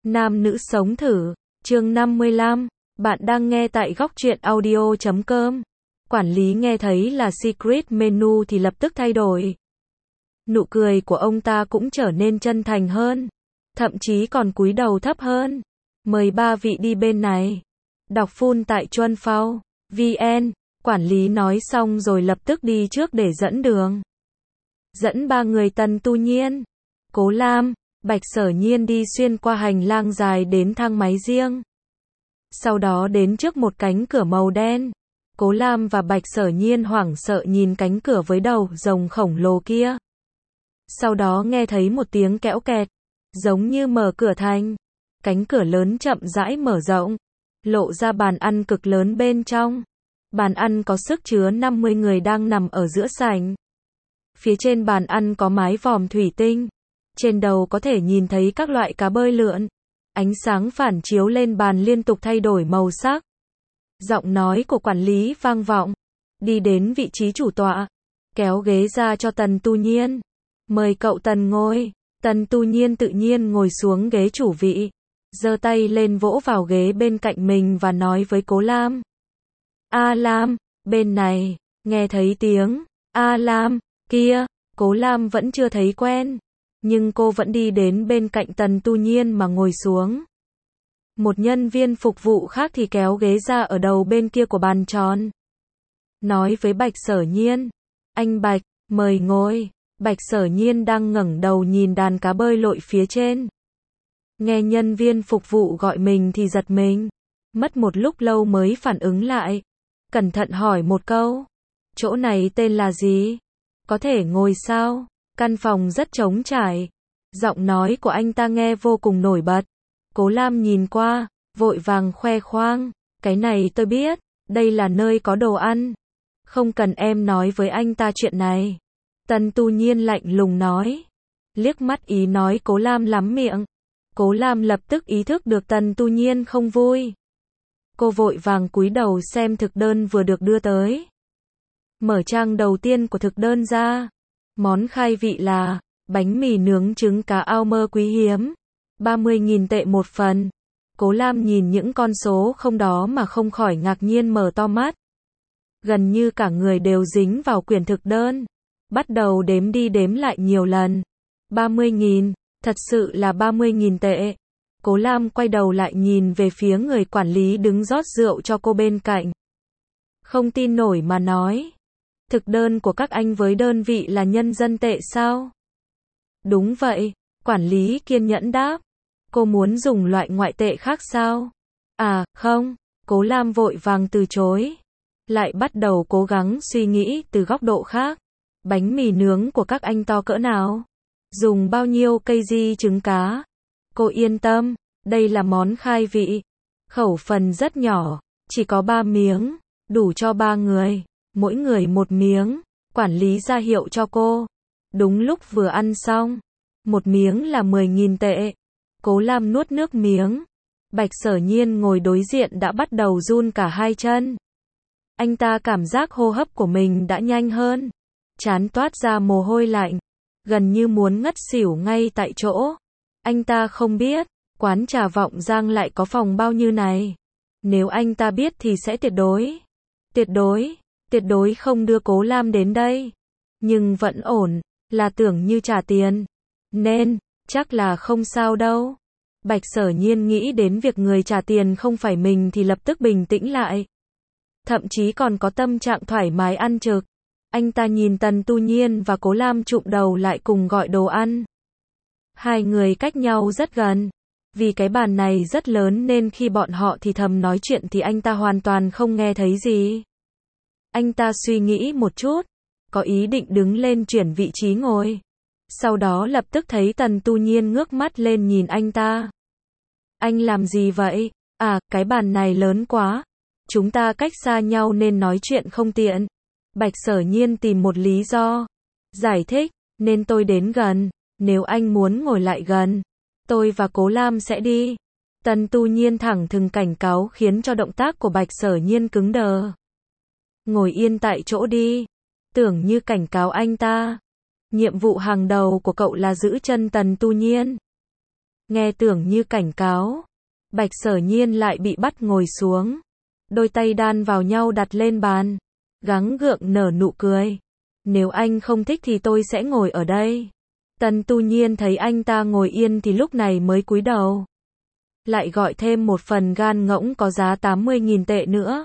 Nam nữ sống thử, chương 55, bạn đang nghe tại góc truyện audio.com. Quản lý nghe thấy là secret menu thì lập tức thay đổi. Nụ cười của ông ta cũng trở nên chân thành hơn, thậm chí còn cúi đầu thấp hơn. Mời ba vị đi bên này. Đọc full tại Chuân Phao, VN, quản lý nói xong rồi lập tức đi trước để dẫn đường. Dẫn ba người Tần Tu Nhiên, Cố Lam, Bạch Sở Nhiên đi xuyên qua hành lang dài đến thang máy riêng. Sau đó đến trước một cánh cửa màu đen. Cố Lam và Bạch Sở Nhiên hoảng sợ nhìn cánh cửa với đầu rồng khổng lồ kia. Sau đó nghe thấy một tiếng kẽo kẹt, giống như mở cửa thành. Cánh cửa lớn chậm rãi mở rộng, lộ ra bàn ăn cực lớn bên trong. Bàn ăn có sức chứa 50 người đang nằm ở giữa sảnh. Phía trên bàn ăn có mái vòm thủy tinh. Trên đầu có thể nhìn thấy các loại cá bơi lượn. Ánh sáng phản chiếu lên bàn liên tục thay đổi màu sắc. Giọng nói của quản lý vang vọng. Đi đến vị trí chủ tọa, kéo ghế ra cho Tần Tu Nhiên. Mời cậu Tần ngồi. Tần Tu Nhiên tự nhiên ngồi xuống ghế chủ vị, giơ tay lên vỗ vào ghế bên cạnh mình và nói với Cố Lam. A Lam, bên này. Nghe thấy tiếng A Lam kia, Cố Lam vẫn chưa thấy quen. Nhưng cô vẫn đi đến bên cạnh Tần Tu Nhiên mà ngồi xuống. Một nhân viên phục vụ khác thì kéo ghế ra ở đầu bên kia của bàn tròn. Nói với Bạch Sở Nhiên. Anh Bạch, mời ngồi. Bạch Sở Nhiên đang ngẩng đầu nhìn đàn cá bơi lội phía trên. Nghe nhân viên phục vụ gọi mình thì giật mình. Mất một lúc lâu mới phản ứng lại. Cẩn thận hỏi một câu. Chỗ này tên là gì? Có thể ngồi sao? Căn phòng rất trống trải. Giọng nói của anh ta nghe vô cùng nổi bật. Cố Lam nhìn qua, vội vàng khoe khoang. Cái này tôi biết, đây là nơi có đồ ăn. Không cần em nói với anh ta chuyện này. Tần Tu Nhiên lạnh lùng nói. Liếc mắt ý nói Cố Lam lắm miệng. Cố Lam lập tức ý thức được Tần Tu Nhiên không vui. Cô vội vàng cúi đầu xem thực đơn vừa được đưa tới. Mở trang đầu tiên của thực đơn ra. Món khai vị là bánh mì nướng trứng cá ao mơ quý hiếm. 30.000 tệ một phần. Cố Lam nhìn những con số không đó mà không khỏi ngạc nhiên mở to mắt. Gần như cả người đều dính vào quyển thực đơn. Bắt đầu đếm đi đếm lại nhiều lần. 30.000, thật sự là 30.000 tệ. Cố Lam quay đầu lại nhìn về phía người quản lý đứng rót rượu cho cô bên cạnh. Không tin nổi mà nói. Thực đơn của các anh với đơn vị là nhân dân tệ sao? Đúng vậy, quản lý kiên nhẫn đáp. Cô muốn dùng loại ngoại tệ khác sao? À, không, Cố Lam vội vàng từ chối. Lại bắt đầu cố gắng suy nghĩ từ góc độ khác. Bánh mì nướng của các anh to cỡ nào? Dùng bao nhiêu kg trứng cá? Cô yên tâm, đây là món khai vị. Khẩu phần rất nhỏ, chỉ có 3 miếng, đủ cho 3 người. Mỗi người một miếng. Quản lý ra hiệu cho cô. Đúng lúc vừa ăn xong. Một miếng là 10.000 tệ. Cố Lam nuốt nước miếng. Bạch Sở Nhiên ngồi đối diện đã bắt đầu run cả hai chân. Anh ta cảm giác hô hấp của mình đã nhanh hơn. Trán toát ra mồ hôi lạnh. Gần như muốn ngất xỉu ngay tại chỗ. Anh ta không biết, quán trà Vọng Giang lại có phòng bao nhiêu này. Nếu anh ta biết thì sẽ tuyệt đối không đưa Cố Lam đến đây. Nhưng vẫn ổn, là tưởng như trả tiền. Nên, chắc là không sao đâu. Bạch Sở Nhiên nghĩ đến việc người trả tiền không phải mình thì lập tức bình tĩnh lại. Thậm chí còn có tâm trạng thoải mái ăn trực. Anh ta nhìn Tần Tu Nhiên và Cố Lam chụm đầu lại cùng gọi đồ ăn. Hai người cách nhau rất gần. Vì cái bàn này rất lớn nên khi bọn họ thì thầm nói chuyện thì anh ta hoàn toàn không nghe thấy gì. Anh ta suy nghĩ một chút, có ý định đứng lên chuyển vị trí ngồi. Sau đó lập tức thấy Tần Tu Nhiên ngước mắt lên nhìn anh ta. Anh làm gì vậy? À, cái bàn này lớn quá. Chúng ta cách xa nhau nên nói chuyện không tiện. Bạch Sở Nhiên tìm một lý do. Giải thích, nên tôi đến gần. Nếu anh muốn ngồi lại gần, tôi và Cố Lam sẽ đi. Tần Tu Nhiên thẳng thừng cảnh cáo khiến cho động tác của Bạch Sở Nhiên cứng đờ. Ngồi yên tại chỗ đi. Tưởng như cảnh cáo anh ta. Nhiệm vụ hàng đầu của cậu là giữ chân Tần Tu Nhiên. Nghe tưởng như cảnh cáo. Bạch Sở Nhiên lại bị bắt ngồi xuống. Đôi tay đan vào nhau đặt lên bàn. Gắng gượng nở nụ cười. Nếu anh không thích thì tôi sẽ ngồi ở đây. Tần Tu Nhiên thấy anh ta ngồi yên thì lúc này mới cúi đầu. Lại gọi thêm một phần gan ngỗng có giá 80.000 tệ nữa.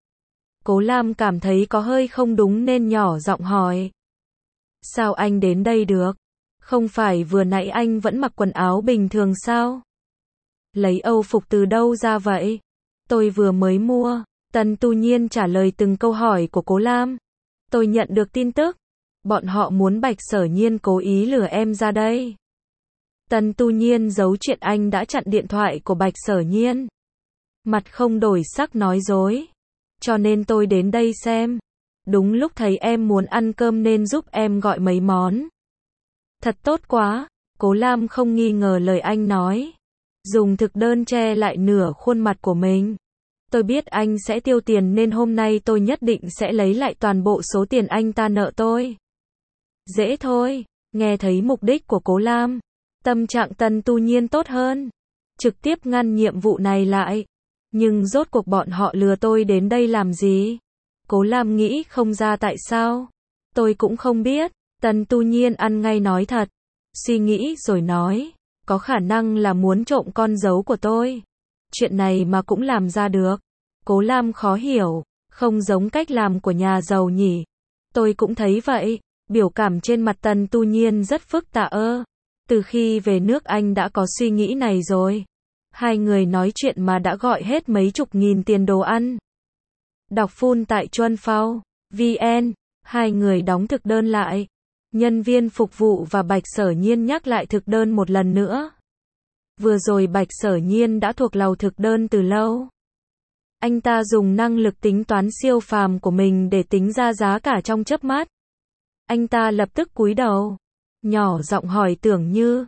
Cố Lam cảm thấy có hơi không đúng nên nhỏ giọng hỏi. Sao anh đến đây được? Không phải vừa nãy anh vẫn mặc quần áo bình thường sao? Lấy Âu phục từ đâu ra vậy? Tôi vừa mới mua. Tần Tu Nhiên trả lời từng câu hỏi của Cố Lam. Tôi nhận được tin tức. Bọn họ muốn Bạch Sở Nhiên cố ý lừa em ra đây. Tần Tu Nhiên giấu chuyện anh đã chặn điện thoại của Bạch Sở Nhiên. Mặt không đổi sắc nói dối. Cho nên tôi đến đây xem. Đúng lúc thấy em muốn ăn cơm nên giúp em gọi mấy món. Thật tốt quá. Cố Lam không nghi ngờ lời anh nói. Dùng thực đơn che lại nửa khuôn mặt của mình. Tôi biết anh sẽ tiêu tiền nên hôm nay tôi nhất định sẽ lấy lại toàn bộ số tiền anh ta nợ tôi. Dễ thôi. Nghe thấy mục đích của Cố Lam. Tâm trạng Tần Tu Nhiên tốt hơn. Trực tiếp ngăn nhiệm vụ này lại. Nhưng rốt cuộc bọn họ lừa tôi đến đây làm gì? Cố Lam nghĩ không ra tại sao. Tôi cũng không biết. Tần Tu Nhiên ăn ngay nói thật. Suy nghĩ rồi nói. Có khả năng là muốn trộm con dấu của tôi. Chuyện này mà cũng làm ra được. Cố Lam khó hiểu. Không giống cách làm của nhà giàu nhỉ. Tôi cũng thấy vậy. Biểu cảm trên mặt Tần Tu Nhiên rất phức tạp. Từ khi về nước anh đã có suy nghĩ này rồi. Hai người nói chuyện mà đã gọi hết mấy chục nghìn tiền đồ ăn. Đọc full tại Chuan Phao, VN. Hai người đóng thực đơn lại. Nhân viên phục vụ và Bạch Sở Nhiên nhắc lại thực đơn một lần nữa. Vừa rồi Bạch Sở Nhiên đã thuộc lầu thực đơn từ lâu. Anh ta dùng năng lực tính toán siêu phàm của mình để tính ra giá cả trong chớp mắt. Anh ta lập tức cúi đầu. Nhỏ giọng hỏi Tưởng Như.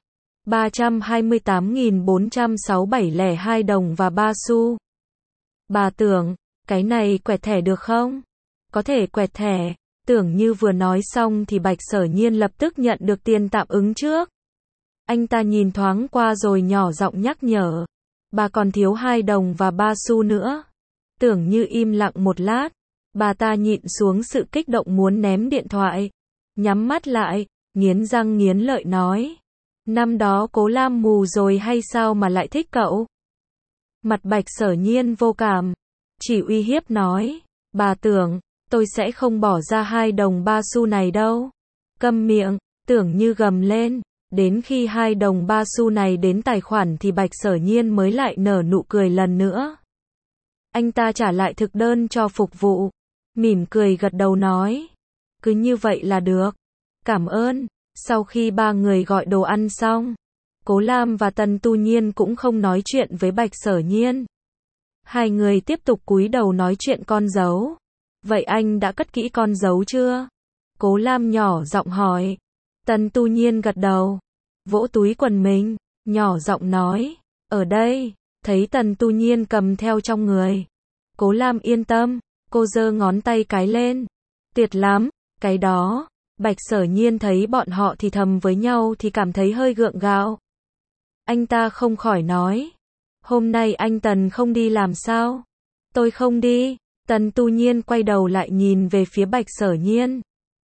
328.467,02 đồng và 3 xu. Bà Tưởng, cái này quẹt thẻ được không? Có thể quẹt thẻ. Tưởng Như vừa nói xong thì Bạch Sở Nhiên lập tức nhận được tiền tạm ứng trước. Anh ta nhìn thoáng qua rồi nhỏ giọng nhắc nhở. Bà còn thiếu 2 đồng và 3 xu nữa. Tưởng Như im lặng một lát. Bà ta nhịn xuống sự kích động muốn ném điện thoại. Nhắm mắt lại, nghiến răng nghiến lợi nói. Năm đó Cố Lam mù rồi hay sao mà lại thích cậu? Mặt Bạch Sở Nhiên vô cảm. Chỉ uy hiếp nói. Bà Tưởng, tôi sẽ không bỏ ra 2 đồng 3 xu này đâu. Câm miệng. Tưởng Như gầm lên. Đến khi 2 đồng 3 xu này đến tài khoản thì Bạch Sở Nhiên mới lại nở nụ cười lần nữa. Anh ta trả lại thực đơn cho phục vụ. Mỉm cười gật đầu nói. Cứ như vậy là được. Cảm ơn. Sau khi ba người gọi đồ ăn xong, Cố Lam và Tần Tu Nhiên cũng không nói chuyện với Bạch Sở Nhiên. Hai người tiếp tục cúi đầu nói chuyện con dấu. Vậy anh đã cất kỹ con dấu chưa? Cố Lam nhỏ giọng hỏi. Tần Tu Nhiên gật đầu. Vỗ túi quần mình, nhỏ giọng nói. Ở đây, thấy Tần Tu Nhiên cầm theo trong người. Cố Lam yên tâm, cô giơ ngón tay cái lên. Tuyệt lắm, cái đó. Bạch Sở Nhiên thấy bọn họ thì thầm với nhau thì cảm thấy hơi gượng gạo. Anh ta không khỏi nói. Hôm nay anh Tần không đi làm sao? Tôi không đi. Tần Tu Nhiên quay đầu lại nhìn về phía Bạch Sở Nhiên.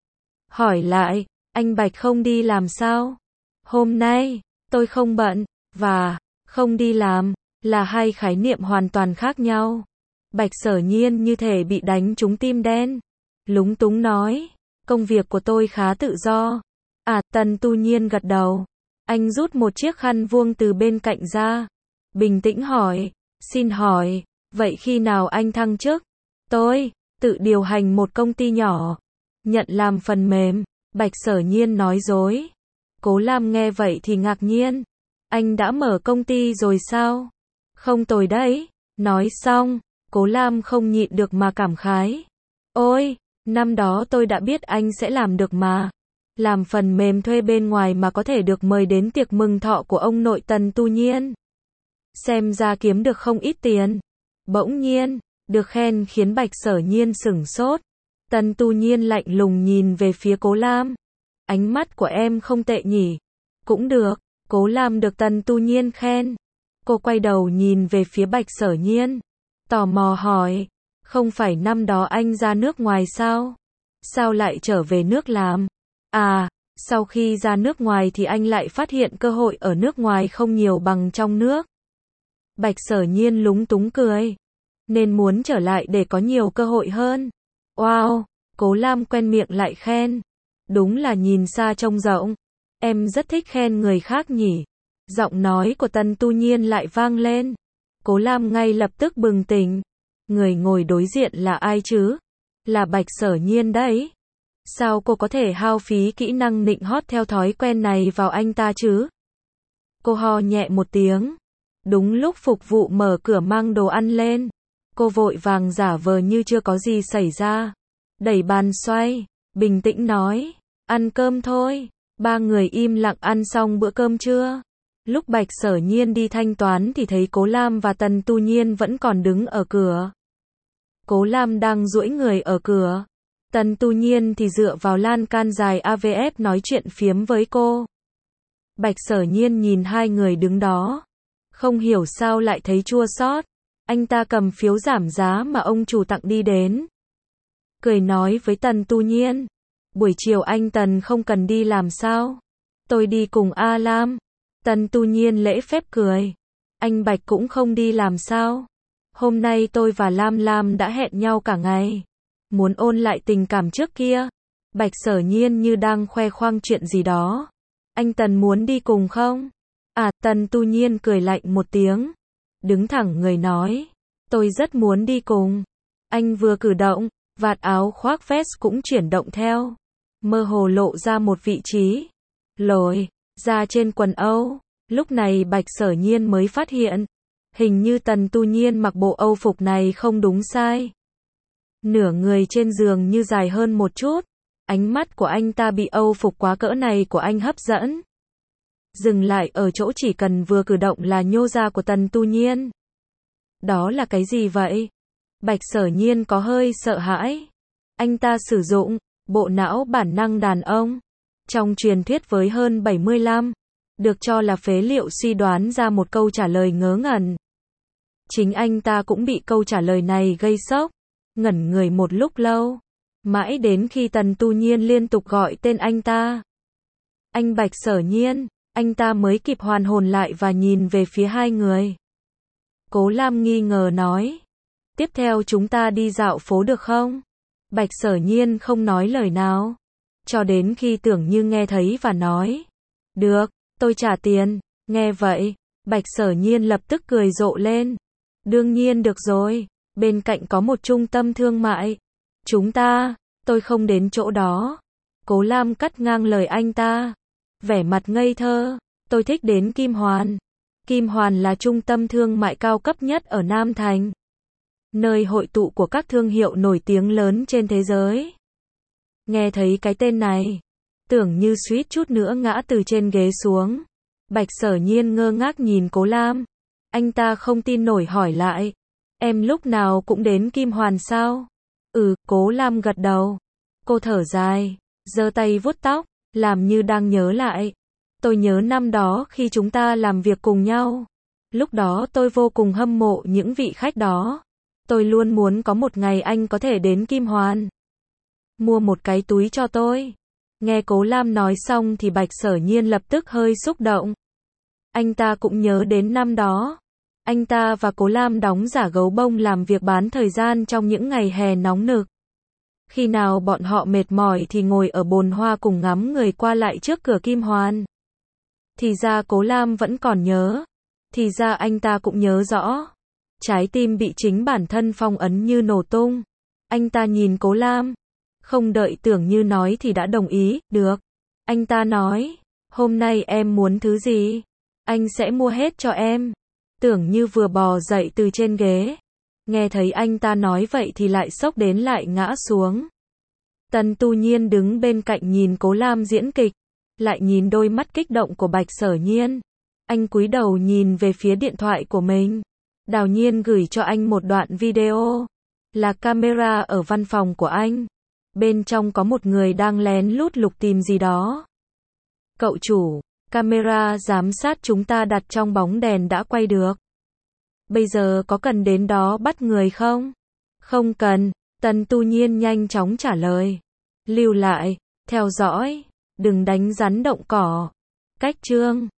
Hỏi lại, anh Bạch không đi làm sao? Hôm nay, tôi không bận, và không đi làm, là hai khái niệm hoàn toàn khác nhau. Bạch Sở Nhiên như thể bị đánh trúng tim đen. Lúng túng nói. Công việc của tôi khá tự do. Tần Tu Nhiên gật đầu. Anh rút một chiếc khăn vuông từ bên cạnh ra. Bình tĩnh hỏi. Xin hỏi, vậy khi nào anh thăng chức? Tôi, tự điều hành một công ty nhỏ. Nhận làm phần mềm. Bạch Sở Nhiên nói dối. Cố Lam nghe vậy thì ngạc nhiên. Anh đã mở công ty rồi sao? Không tồi đấy. Nói xong, Cố Lam không nhịn được mà cảm khái. Ôi! Năm đó tôi đã biết anh sẽ làm được mà. Làm phần mềm thuê bên ngoài mà có thể được mời đến tiệc mừng thọ của ông nội Tần Tu Nhiên. Xem ra kiếm được không ít tiền. Bỗng nhiên, được khen khiến Bạch Sở Nhiên sửng sốt. Tần Tu Nhiên lạnh lùng nhìn về phía Cố Lam. Ánh mắt của em không tệ nhỉ. Cũng được. Cố Lam được Tần Tu Nhiên khen. Cô quay đầu nhìn về phía Bạch Sở Nhiên. Tò mò hỏi. Không phải năm đó anh ra nước ngoài sao? Sao lại trở về nước làm? À, sau khi ra nước ngoài thì anh lại phát hiện cơ hội ở nước ngoài không nhiều bằng trong nước. Bạch Sở Nhiên lúng túng cười. Nên muốn trở lại để có nhiều cơ hội hơn. Wow, Cố Lam quen miệng lại khen. Đúng là nhìn xa trông rộng. Em rất thích khen người khác nhỉ. Giọng nói của Tần Tu Nhiên lại vang lên. Cố Lam ngay lập tức bừng tỉnh. Người ngồi đối diện là ai chứ? Là Bạch Sở Nhiên đấy. Sao cô có thể hao phí kỹ năng nịnh hót theo thói quen này vào anh ta chứ? Cô ho nhẹ một tiếng. Đúng lúc phục vụ mở cửa mang đồ ăn lên. Cô vội vàng giả vờ như chưa có gì xảy ra. Đẩy bàn xoay, bình tĩnh nói. Ăn cơm thôi. Ba người im lặng ăn xong bữa cơm trưa. Lúc Bạch Sở Nhiên đi thanh toán thì thấy Cố Lam và Tần Tu Nhiên vẫn còn đứng ở cửa. Cố Lam đang duỗi người ở cửa. Tần Tu Nhiên thì dựa vào lan can dài AVF nói chuyện phiếm với cô. Bạch Sở Nhiên nhìn hai người đứng đó. Không hiểu sao lại thấy chua xót. Anh ta cầm phiếu giảm giá mà ông chủ tặng đi đến. Cười nói với Tần Tu Nhiên. Buổi chiều anh Tần không cần đi làm sao? Tôi đi cùng A Lam. Tần Tu Nhiên lễ phép cười. Anh Bạch cũng không đi làm sao? Hôm nay tôi và Lam Lam đã hẹn nhau cả ngày. Muốn ôn lại tình cảm trước kia. Bạch Sở Nhiên như đang khoe khoang chuyện gì đó. Anh Tần muốn đi cùng không? À, Tần Tu Nhiên cười lạnh một tiếng. Đứng thẳng người nói. Tôi rất muốn đi cùng. Anh vừa cử động, vạt áo khoác vest cũng chuyển động theo. Mơ hồ lộ ra một vị trí. Lồi ra trên quần Âu. Lúc này Bạch Sở Nhiên mới phát hiện. Hình như Tần Tu Nhiên mặc bộ Âu phục này không đúng sai. Nửa người trên giường như dài hơn một chút. Ánh mắt của anh ta bị Âu phục quá cỡ này của anh hấp dẫn. Dừng lại ở chỗ chỉ cần vừa cử động là nhô ra của Tần Tu Nhiên. Đó là cái gì vậy? Bạch Sở Nhiên có hơi sợ hãi. Anh ta sử dụng bộ não bản năng đàn ông. Trong truyền thuyết với hơn 75, được cho là phế liệu suy đoán ra một câu trả lời ngớ ngẩn. Chính anh ta cũng bị câu trả lời này gây sốc, ngẩn người một lúc lâu. Mãi đến khi Tần Tu Nhiên liên tục gọi tên anh ta. Anh Bạch Sở Nhiên, anh ta mới kịp hoàn hồn lại và nhìn về phía hai người. Cố Lam nghi ngờ nói. Tiếp theo chúng ta đi dạo phố được không? Bạch Sở Nhiên không nói lời nào. Cho đến khi tưởng như nghe thấy và nói. Được, tôi trả tiền. Nghe vậy, Bạch Sở Nhiên lập tức cười rộ lên. Đương nhiên được rồi, bên cạnh có một trung tâm thương mại. Tôi không đến chỗ đó. Cố Lam cắt ngang lời anh ta. Vẻ mặt ngây thơ, tôi thích đến Kim Hoàn. Kim Hoàn là trung tâm thương mại cao cấp nhất ở Nam Thành. Nơi hội tụ của các thương hiệu nổi tiếng lớn trên thế giới. Nghe thấy cái tên này, tưởng như suýt chút nữa ngã từ trên ghế xuống. Bạch Sở Nhiên ngơ ngác nhìn Cố Lam. Anh ta không tin nổi hỏi lại. Em lúc nào cũng đến Kim Hoàn sao? Cố Lam gật đầu. Cô thở dài, giơ tay vuốt tóc, làm như đang nhớ lại. Tôi nhớ năm đó khi chúng ta làm việc cùng nhau. Lúc đó tôi vô cùng hâm mộ những vị khách đó. Tôi luôn muốn có một ngày anh có thể đến Kim Hoàn. Mua một cái túi cho tôi. Nghe Cố Lam nói xong thì Bạch Sở Nhiên lập tức hơi xúc động. Anh ta cũng nhớ đến năm đó. Anh ta và Cố Lam đóng giả gấu bông làm việc bán thời gian trong những ngày hè nóng nực. Khi nào bọn họ mệt mỏi thì ngồi ở bồn hoa cùng ngắm người qua lại trước cửa Kim Hoàn. Thì ra Cố Lam vẫn còn nhớ. Thì ra anh ta cũng nhớ rõ. Trái tim bị chính bản thân phong ấn như nổ tung. Anh ta nhìn Cố Lam. Không đợi Tưởng Như nói thì đã đồng ý. Được. Anh ta nói. Hôm nay em muốn thứ gì? Anh sẽ mua hết cho em. Tưởng Như vừa bò dậy từ trên ghế. Nghe thấy anh ta nói vậy thì lại sốc đến lại ngã xuống. Tần Tu Nhiên đứng bên cạnh nhìn Cố Lam diễn kịch. Lại nhìn đôi mắt kích động của Bạch Sở Nhiên. Anh cúi đầu nhìn về phía điện thoại của mình. Đào Nhiên gửi cho anh một đoạn video. Là camera ở văn phòng của anh. Bên trong có một người đang lén lút lục tìm gì đó. Cậu chủ, Camera giám sát chúng ta đặt trong bóng đèn đã quay được. Bây giờ có cần đến đó bắt người không? Không cần, Tần Tu Nhiên nhanh chóng trả lời. Lưu lại, theo dõi, đừng đánh rắn động cỏ. Cách chương